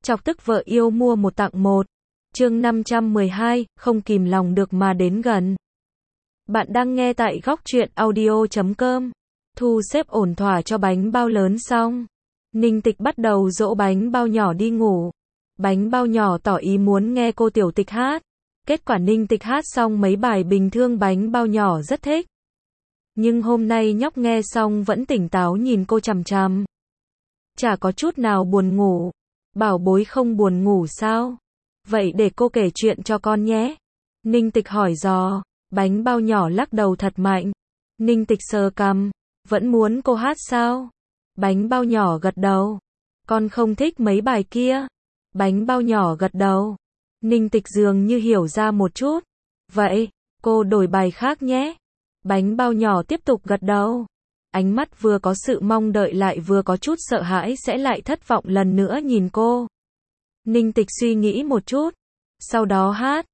chọc tức vợ yêu mua một tặng một. Chương 512, không kìm lòng được mà đến gần. Bạn đang nghe tại góc truyện audio.com. Thu xếp ổn thỏa cho bánh bao lớn xong, Ninh Tịch bắt đầu dỗ bánh bao nhỏ đi ngủ. Bánh bao nhỏ tỏ ý muốn nghe cô tiểu tịch hát. Kết quả Ninh Tịch hát xong mấy bài bình thường bánh bao nhỏ rất thích. Nhưng hôm nay nhóc nghe xong vẫn tỉnh táo nhìn cô chằm chằm. Chả có chút nào buồn ngủ. Bảo bối không buồn ngủ sao? Vậy để cô kể chuyện cho con nhé. Ninh Tịch hỏi dò. Bánh bao nhỏ lắc đầu thật mạnh. Ninh Tịch sờ cằm. Vẫn muốn cô hát sao? Bánh bao nhỏ gật đầu. Con không thích mấy bài kia. Bánh bao nhỏ gật đầu. Ninh Tịch dường như hiểu ra một chút. Vậy, cô đổi bài khác nhé. Bánh bao nhỏ tiếp tục gật đầu. Ánh mắt vừa có sự mong đợi lại vừa có chút sợ hãi sẽ lại thất vọng lần nữa nhìn cô. Ninh Tịch suy nghĩ một chút. Sau đó hát.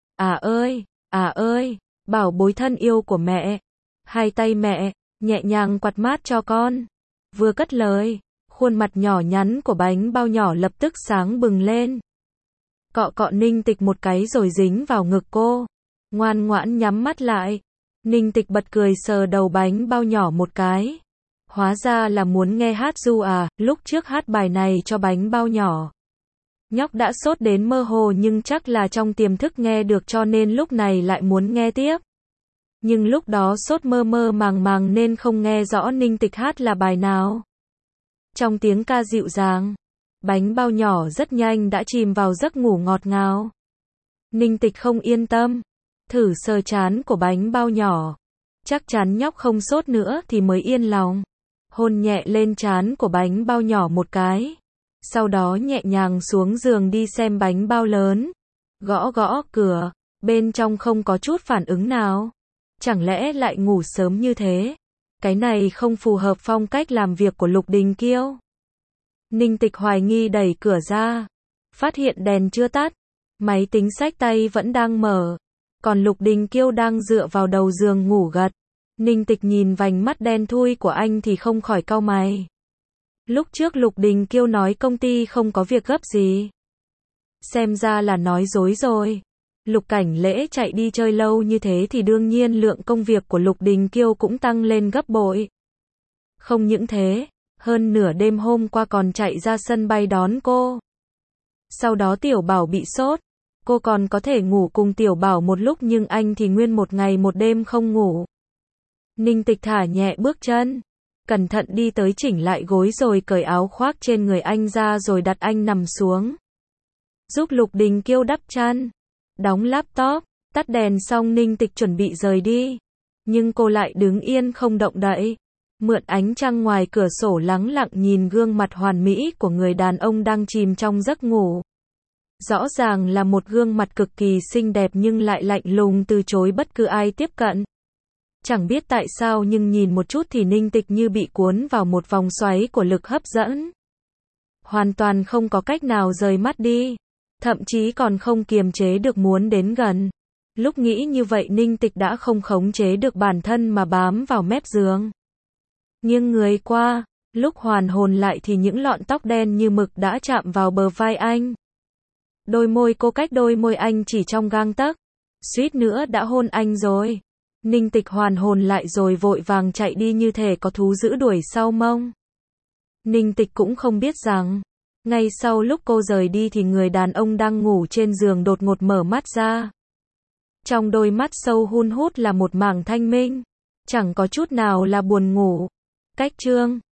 À ơi, bảo bối thân yêu của mẹ. Hai tay mẹ, nhẹ nhàng quạt mát cho con. Vừa cất lời, khuôn mặt nhỏ nhắn của bánh bao nhỏ lập tức sáng bừng lên. Cọ cọ Ninh Tịch một cái rồi dính vào ngực cô. Ngoan ngoãn nhắm mắt lại. Ninh Tịch bật cười sờ đầu bánh bao nhỏ một cái. Hóa ra là muốn nghe hát ru à, lúc trước hát bài này cho bánh bao nhỏ. Nhóc đã sốt đến mơ hồ nhưng chắc là trong tiềm thức nghe được cho nên lúc này lại muốn nghe tiếp. Nhưng lúc đó sốt mơ mơ màng màng nên không nghe rõ Ninh Tịch hát là bài nào. Trong tiếng ca dịu dàng, bánh bao nhỏ rất nhanh đã chìm vào giấc ngủ ngọt ngào. Ninh Tịch không yên tâm, thử sờ trán của bánh bao nhỏ. Chắc chắn nhóc không sốt nữa thì mới yên lòng. Hôn nhẹ lên trán của bánh bao nhỏ một cái. Sau đó nhẹ nhàng xuống giường đi xem bánh bao lớn. Gõ gõ cửa, bên trong không có chút phản ứng nào. Chẳng lẽ lại ngủ sớm như thế? Cái này không phù hợp phong cách làm việc của Lục Đình Kiêu. Ninh Tịch hoài nghi đẩy cửa ra. Phát hiện đèn chưa tắt. Máy tính xách tay vẫn đang mở. Còn Lục Đình Kiêu đang dựa vào đầu giường ngủ gật. Ninh Tịch nhìn vành mắt đen thui của anh thì không khỏi cau mày. Lúc trước Lục Đình Kiêu nói công ty không có việc gấp gì. Xem ra là nói dối rồi. Lục Cảnh Lễ chạy đi chơi lâu như thế thì đương nhiên lượng công việc của Lục Đình Kiêu cũng tăng lên gấp bội. Không những thế, hơn nửa đêm hôm qua còn chạy ra sân bay đón cô. Sau đó Tiểu Bảo bị sốt. Cô còn có thể ngủ cùng Tiểu Bảo một lúc nhưng anh thì nguyên một ngày một đêm không ngủ. Ninh Tịch thả nhẹ bước chân. Cẩn thận đi tới chỉnh lại gối rồi cởi áo khoác trên người anh ra rồi đặt anh nằm xuống. Giúp Lục Đình Kiêu đắp chăn. Đóng laptop, tắt đèn xong Ninh Tịch chuẩn bị rời đi. Nhưng cô lại đứng yên không động đậy. Mượn ánh trăng ngoài cửa sổ lắng lặng nhìn gương mặt hoàn mỹ của người đàn ông đang chìm trong giấc ngủ. Rõ ràng là một gương mặt cực kỳ xinh đẹp nhưng lại lạnh lùng từ chối bất cứ ai tiếp cận. Chẳng biết tại sao nhưng nhìn một chút thì Ninh Tịch như bị cuốn vào một vòng xoáy của lực hấp dẫn. Hoàn toàn không có cách nào rời mắt đi. Thậm chí còn không kiềm chế được muốn đến gần. Lúc nghĩ như vậy Ninh Tịch đã không khống chế được bản thân mà bám vào mép giường. Nghiêng người qua, lúc hoàn hồn lại thì những lọn tóc đen như mực đã chạm vào bờ vai anh. Đôi môi cô cách đôi môi anh chỉ trong gang tấc. Suýt nữa đã hôn anh rồi. Ninh Tịch hoàn hồn lại rồi vội vàng chạy đi như thể có thú dữ đuổi sau mông. Ninh Tịch cũng không biết rằng, ngay sau lúc cô rời đi thì người đàn ông đang ngủ trên giường đột ngột mở mắt ra. Trong đôi mắt sâu hun hút là một mảng thanh minh. Chẳng có chút nào là buồn ngủ. Cách chương